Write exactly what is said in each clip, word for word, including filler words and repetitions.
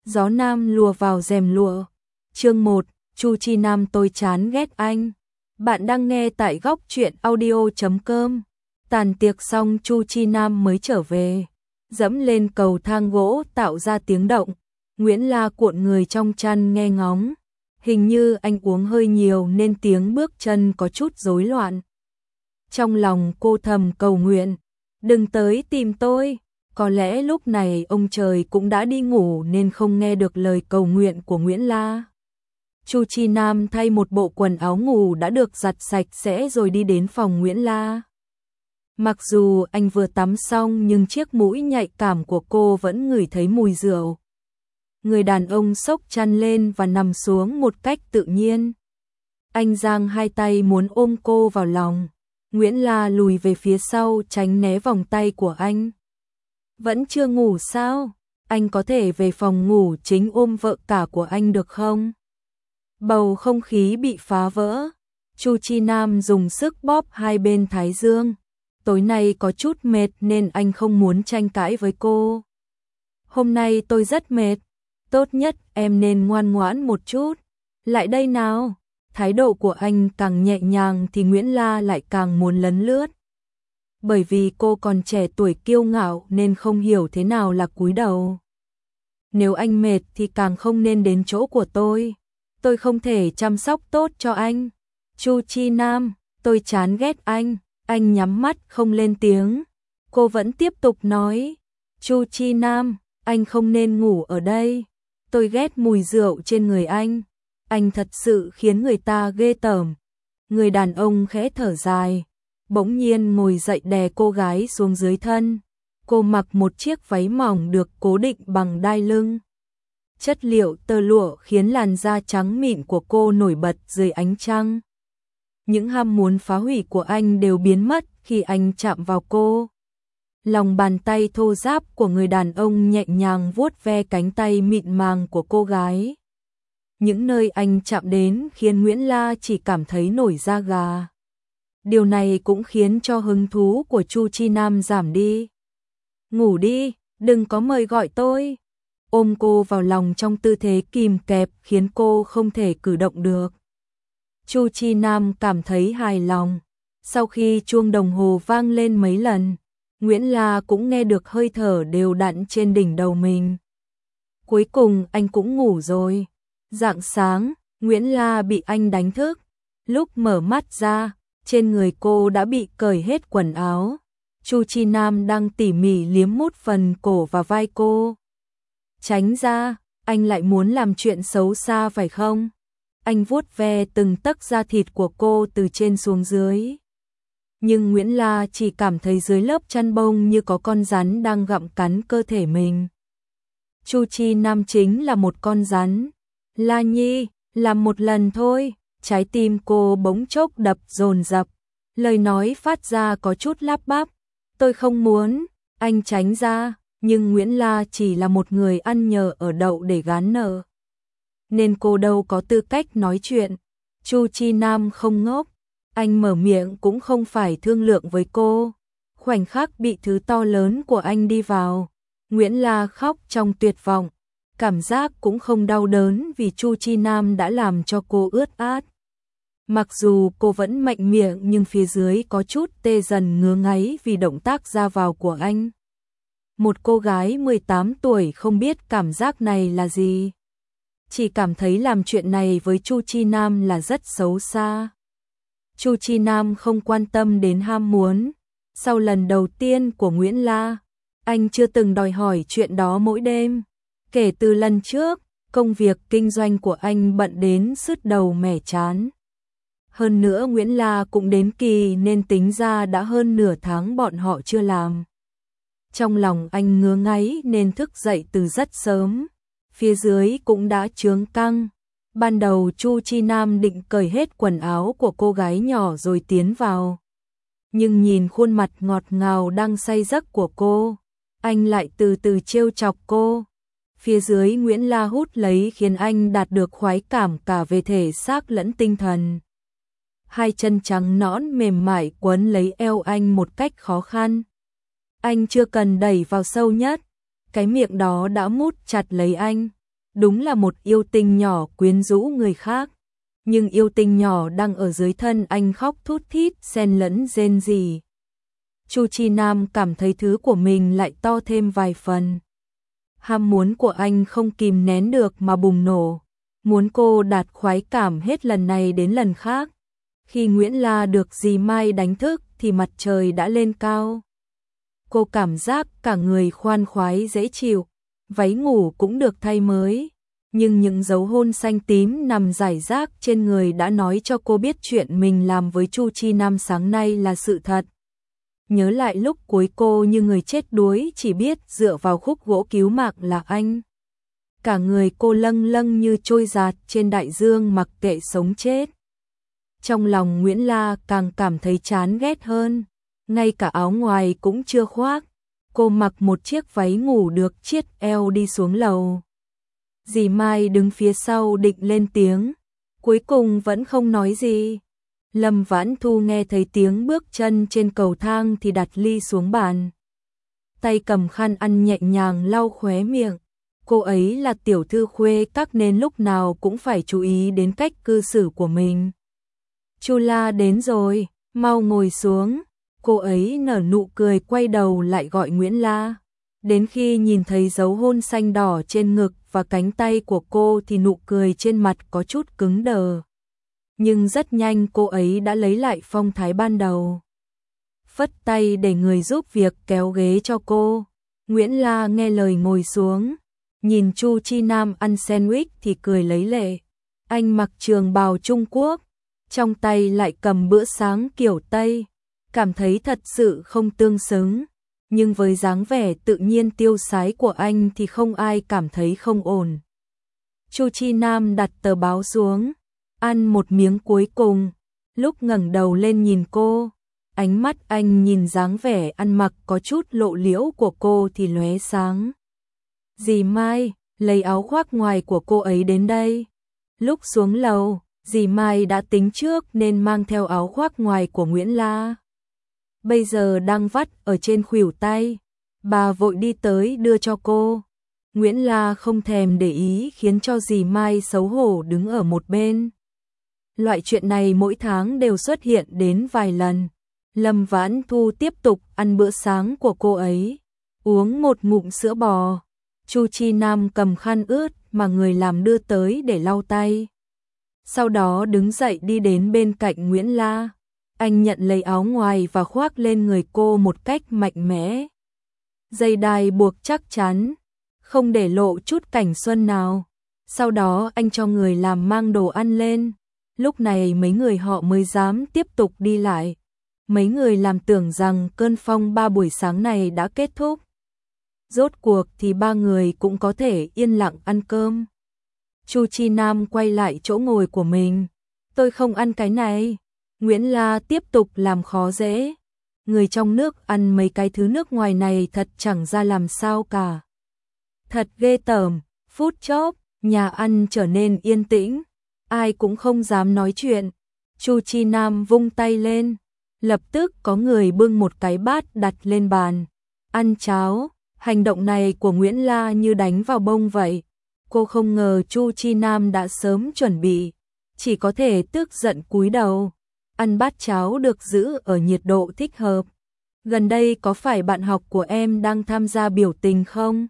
Gió nam lùa vào rèm lụa. Chương một, Chu Chi Nam tôi chán ghét anh. Bạn đang nghe tại góc truyện audio chấm com. Tàn tiệc xong Chu Chi Nam mới trở về, dẫm lên cầu thang gỗ tạo ra tiếng động. Nguyễn La cuộn người trong chăn nghe ngóng. Hình như anh uống hơi nhiều nên tiếng bước chân có chút rối loạn. Trong lòng cô thầm cầu nguyện, đừng tới tìm tôi. Có lẽ lúc này ông trời cũng đã đi ngủ nên không nghe được lời cầu nguyện của Nguyễn La. Chu Chi Nam thay một bộ quần áo ngủ đã được giặt sạch sẽ rồi đi đến phòng Nguyễn La. Mặc dù anh vừa tắm xong nhưng chiếc mũi nhạy cảm của cô vẫn ngửi thấy mùi rượu. Người đàn ông xốc chăn lên và nằm xuống một cách tự nhiên. Anh giang hai tay muốn ôm cô vào lòng. Nguyễn La lùi về phía sau tránh né vòng tay của anh. Vẫn chưa ngủ sao? Anh có thể về phòng ngủ chính ôm vợ cả của anh được không? Bầu không khí bị phá vỡ. Chu Chi Nam dùng sức bóp hai bên thái dương. Tối nay có chút mệt nên anh không muốn tranh cãi với cô. Hôm nay tôi rất mệt. Tốt nhất em nên ngoan ngoãn một chút. Lại đây nào. Thái độ của anh càng nhẹ nhàng thì Nguyễn La lại càng muốn lấn lướt. Bởi vì cô còn trẻ tuổi kiêu ngạo nên không hiểu thế nào là cúi đầu. Nếu anh mệt thì càng không nên đến chỗ của tôi. Tôi không thể chăm sóc tốt cho anh. Chu Chi Nam, tôi chán ghét anh. Anh nhắm mắt không lên tiếng. Cô vẫn tiếp tục nói. Chu Chi Nam, anh không nên ngủ ở đây. Tôi ghét mùi rượu trên người anh. Anh thật sự khiến người ta ghê tởm. Người đàn ông khẽ thở dài. Bỗng nhiên ngồi dậy đè cô gái xuống dưới thân. Cô mặc một chiếc váy mỏng được cố định bằng đai lưng. Chất liệu tơ lụa khiến làn da trắng mịn của cô nổi bật dưới ánh trăng. Những ham muốn phá hủy của anh đều biến mất khi anh chạm vào cô. Lòng bàn tay thô ráp của người đàn ông nhẹ nhàng vuốt ve cánh tay mịn màng của cô gái. Những nơi anh chạm đến khiến Nguyễn La chỉ cảm thấy nổi da gà. Điều này cũng khiến cho hứng thú của Chu Chi Nam giảm đi. Ngủ đi, đừng có mời gọi tôi. Ôm cô vào lòng trong tư thế kìm kẹp khiến cô không thể cử động được. Chu Chi Nam cảm thấy hài lòng. Sau khi chuông đồng hồ vang lên mấy lần, Nguyễn La cũng nghe được hơi thở đều đặn trên đỉnh đầu mình. Cuối cùng anh cũng ngủ rồi. Rạng sáng, Nguyễn La bị anh đánh thức. Lúc mở mắt ra, trên người cô đã bị cởi hết quần áo. Chu Chi Nam đang tỉ mỉ liếm mút phần cổ và vai cô. Tránh ra, anh lại muốn làm chuyện xấu xa phải không? Anh vuốt ve từng tấc da thịt của cô từ trên xuống dưới. Nhưng Nguyễn La chỉ cảm thấy dưới lớp chăn bông như có con rắn đang gặm cắn cơ thể mình. Chu Chi Nam chính là một con rắn. La Nhi, làm một lần thôi. Trái tim cô bỗng chốc đập dồn dập. Lời nói phát ra có chút lắp bắp. Tôi không muốn. Anh tránh ra. Nhưng Nguyễn La chỉ là một người ăn nhờ ở đậu để gán nợ. Nên cô đâu có tư cách nói chuyện. Chu Chi Nam không ngốc. Anh mở miệng cũng không phải thương lượng với cô. Khoảnh khắc bị thứ to lớn của anh đi vào, Nguyễn La khóc trong tuyệt vọng. Cảm giác cũng không đau đớn vì Chu Chi Nam đã làm cho cô ướt át. Mặc dù cô vẫn mạnh miệng nhưng phía dưới có chút tê dần ngứa ngáy vì động tác ra vào của anh. Một cô gái mười tám tuổi không biết cảm giác này là gì. Chỉ cảm thấy làm chuyện này với Chu Chi Nam là rất xấu xa. Chu Chi Nam không quan tâm đến ham muốn. Sau lần đầu tiên của Nguyễn La, anh chưa từng đòi hỏi chuyện đó mỗi đêm. Kể từ lần trước, công việc kinh doanh của anh bận đến sứt đầu mẻ trán. Hơn nữa Nguyễn La cũng đến kỳ nên tính ra đã hơn nửa tháng bọn họ chưa làm. Trong lòng anh ngứa ngáy nên thức dậy từ rất sớm. Phía dưới cũng đã chướng căng. Ban đầu Chu Chi Nam định cởi hết quần áo của cô gái nhỏ rồi tiến vào. Nhưng nhìn khuôn mặt ngọt ngào đang say giấc của cô, anh lại từ từ trêu chọc cô. Phía dưới Nguyễn La hút lấy khiến anh đạt được khoái cảm cả về thể xác lẫn tinh thần. Hai chân trắng nõn mềm mại quấn lấy eo anh một cách khó khăn. Anh chưa cần đẩy vào sâu nhất, cái miệng đó đã mút chặt lấy anh. đúng là một yêu tinh nhỏ quyến rũ người khác. Nhưng yêu tinh nhỏ đang ở dưới thân anh khóc thút thít, xen lẫn rên rỉ. Chu Chi Nam cảm thấy thứ của mình lại to thêm vài phần. Ham muốn của anh không kìm nén được mà bùng nổ, muốn cô đạt khoái cảm hết lần này đến lần khác. Khi Nguyễn La được dì Mai đánh thức thì mặt trời đã lên cao. Cô cảm giác cả người khoan khoái dễ chịu, váy ngủ cũng được thay mới. Nhưng những dấu hôn xanh tím nằm rải rác trên người đã nói cho cô biết chuyện mình làm với Chu Chi Nam sáng nay là sự thật. Nhớ lại lúc cuối cô như người chết đuối chỉ biết dựa vào khúc gỗ cứu mạng là anh. Cả người cô lâng lâng như trôi dạt trên đại dương mặc kệ sống chết. Trong lòng Nguyễn La càng cảm thấy chán ghét hơn, ngay cả áo ngoài cũng chưa khoác. Cô mặc một chiếc váy ngủ được chiết eo đi xuống lầu. Dì Mai đứng phía sau định lên tiếng, cuối cùng vẫn không nói gì. Lâm Vãn Thu nghe thấy tiếng bước chân trên cầu thang thì đặt ly xuống bàn. Tay cầm khăn ăn nhẹ nhàng lau khóe miệng. Cô ấy là tiểu thư khuê các nên lúc nào cũng phải chú ý đến cách cư xử của mình. Chu La đến rồi, mau ngồi xuống. Cô ấy nở nụ cười quay đầu lại gọi Nguyễn La. Đến khi nhìn thấy dấu hôn xanh đỏ trên ngực và cánh tay của cô thì nụ cười trên mặt có chút cứng đờ. Nhưng rất nhanh cô ấy đã lấy lại phong thái ban đầu. Phất tay để người giúp việc kéo ghế cho cô. Nguyễn La nghe lời ngồi xuống. Nhìn Chu Chi Nam ăn sandwich thì cười lấy lệ. Anh mặc trường bào Trung Quốc, trong tay lại cầm bữa sáng kiểu Tây. Cảm thấy thật sự không tương xứng. Nhưng với dáng vẻ tự nhiên tiêu sái của anh thì không ai cảm thấy không ổn. Chu Chi Nam đặt tờ báo xuống, ăn một miếng cuối cùng. Lúc ngẩng đầu lên nhìn cô, ánh mắt anh nhìn dáng vẻ ăn mặc có chút lộ liễu của cô thì lóe sáng. Dì Mai, lấy áo khoác ngoài của cô ấy đến đây. Lúc xuống lầu, dì Mai đã tính trước nên mang theo áo khoác ngoài của Nguyễn La. Bây giờ đang vắt ở trên khuỷu tay, bà vội đi tới đưa cho cô. Nguyễn La không thèm để ý khiến cho dì Mai xấu hổ đứng ở một bên. Loại chuyện này mỗi tháng đều xuất hiện đến vài lần. Lâm Vãn Thu tiếp tục ăn bữa sáng của cô ấy, uống một ngụm sữa bò. Chu Chi Nam cầm khăn ướt mà người làm đưa tới để lau tay. Sau đó đứng dậy đi đến bên cạnh Nguyễn La. Anh nhận lấy áo ngoài và khoác lên người cô một cách mạnh mẽ. Dây đai buộc chắc chắn, không để lộ chút cảnh xuân nào. Sau đó anh cho người làm mang đồ ăn lên. Lúc này mấy người họ mới dám tiếp tục đi lại. Mấy người làm tưởng rằng cơn phong ba buổi sáng này đã kết thúc. Rốt cuộc thì ba người cũng có thể yên lặng ăn cơm. Chu Chi Nam quay lại chỗ ngồi của mình. Tôi không ăn cái này. Nguyễn La tiếp tục làm khó dễ. Người trong nước ăn mấy cái thứ nước ngoài này thật chẳng ra làm sao cả. Thật ghê tởm. Phút chốc, nhà ăn trở nên yên tĩnh. Ai cũng không dám nói chuyện. Chu Chi Nam vung tay lên. Lập tức có người bưng một cái bát đặt lên bàn. Ăn cháo. Hành động này của Nguyễn La như đánh vào bông vậy. Cô không ngờ Chu Chi Nam đã sớm chuẩn bị. Chỉ có thể tức giận cúi đầu. Ăn bát cháo được giữ ở nhiệt độ thích hợp. Gần đây có phải bạn học của em đang tham gia biểu tình không?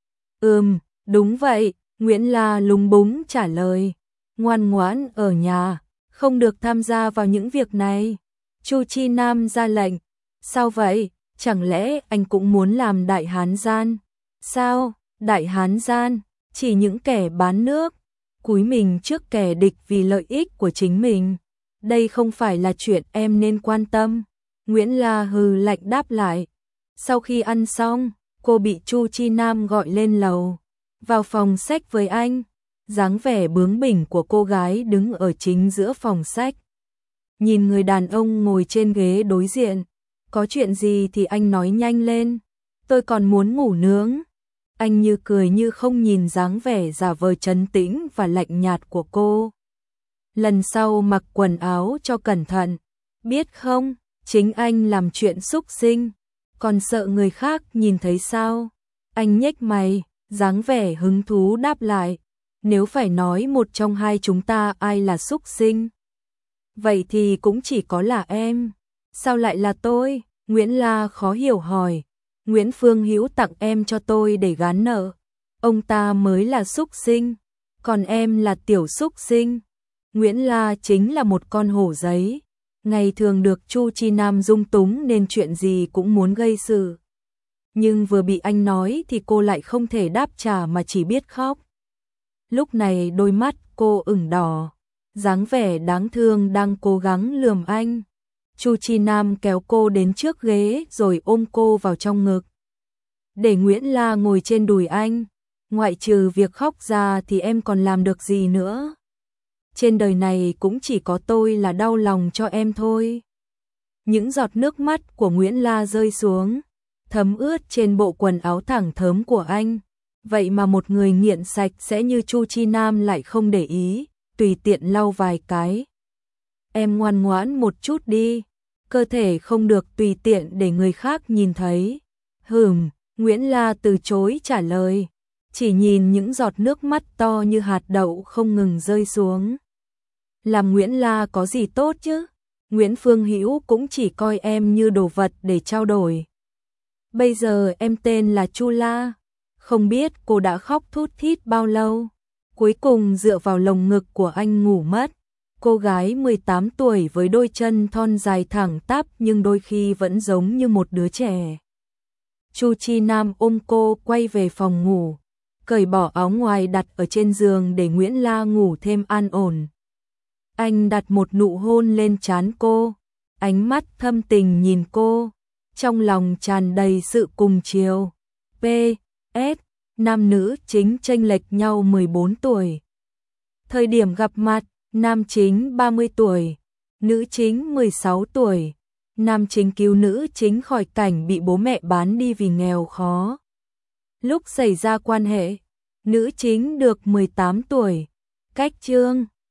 Ừm, đúng vậy, Nguyễn La lúng búng trả lời. Ngoan ngoãn ở nhà, không được tham gia vào những việc này. Chu Chi Nam ra lệnh. Sao vậy? Chẳng lẽ anh cũng muốn làm đại hán gian? Sao? Đại hán gian? Chỉ những kẻ bán nước, cúi mình trước kẻ địch vì lợi ích của chính mình. Đây không phải là chuyện em nên quan tâm. Nguyễn La hừ lạnh đáp lại. Sau khi ăn xong, cô bị Chu Chi Nam gọi lên lầu. Vào phòng sách với anh. Dáng vẻ bướng bỉnh của cô gái đứng ở chính giữa phòng sách. Nhìn người đàn ông ngồi trên ghế đối diện. Có chuyện gì thì anh nói nhanh lên. Tôi còn muốn ngủ nướng. Anh như cười như không nhìn dáng vẻ giả vờ trấn tĩnh và lạnh nhạt của cô. Lần sau mặc quần áo cho cẩn thận. Biết không, chính anh làm chuyện xúc sinh. Còn sợ người khác nhìn thấy sao? Anh nhếch mày, dáng vẻ hứng thú đáp lại. Nếu phải nói một trong hai chúng ta ai là súc sinh, vậy thì cũng chỉ có là em. Sao lại là tôi? Nguyễn La khó hiểu hỏi. Nguyễn Phương Hữu tặng em cho tôi để gán nợ. Ông ta mới là súc sinh, còn em là tiểu súc sinh. Nguyễn La chính là một con hổ giấy, ngày thường được Chu Chi Nam dung túng nên chuyện gì cũng muốn gây sự. Nhưng vừa bị anh nói thì cô lại không thể đáp trả mà chỉ biết khóc. Lúc này đôi mắt cô ửng đỏ, dáng vẻ đáng thương đang cố gắng lườm anh. Chu Chi Nam kéo cô đến trước ghế rồi ôm cô vào trong ngực. Để Nguyễn La ngồi trên đùi anh, ngoại trừ việc khóc ra thì em còn làm được gì nữa? Trên đời này cũng chỉ có tôi là đau lòng cho em thôi. Những giọt nước mắt của Nguyễn La rơi xuống, thấm ướt trên bộ quần áo thẳng thớm của anh. Vậy mà một người nghiện sạch sẽ như Chu Chi Nam lại không để ý, tùy tiện lau vài cái. Em ngoan ngoãn một chút đi, cơ thể không được tùy tiện để người khác nhìn thấy. Hừm, Nguyễn La từ chối trả lời, chỉ nhìn những giọt nước mắt to như hạt đậu không ngừng rơi xuống. Làm Nguyễn La có gì tốt chứ? Nguyễn Phương Hữu cũng chỉ coi em như đồ vật để trao đổi. Bây giờ em tên là Chu La. Không biết cô đã khóc thút thít bao lâu. Cuối cùng dựa vào lồng ngực của anh ngủ mất. Cô gái mười tám tuổi với đôi chân thon dài thẳng tắp nhưng đôi khi vẫn giống như một đứa trẻ. Chu Chi Nam ôm cô quay về phòng ngủ, cởi bỏ áo ngoài đặt ở trên giường để Nguyễn La ngủ thêm an ổn. Anh đặt một nụ hôn lên trán cô, ánh mắt thâm tình nhìn cô, trong lòng tràn đầy sự cùng chiều. pê ét Nam nữ chính chênh lệch nhau mười bốn tuổi. Thời điểm gặp mặt, nam chính ba mươi tuổi, nữ chính mười sáu tuổi. Nam chính cứu nữ chính khỏi cảnh bị bố mẹ bán đi vì nghèo khó. Lúc xảy ra quan hệ, nữ chính được mười tám tuổi. Cách chương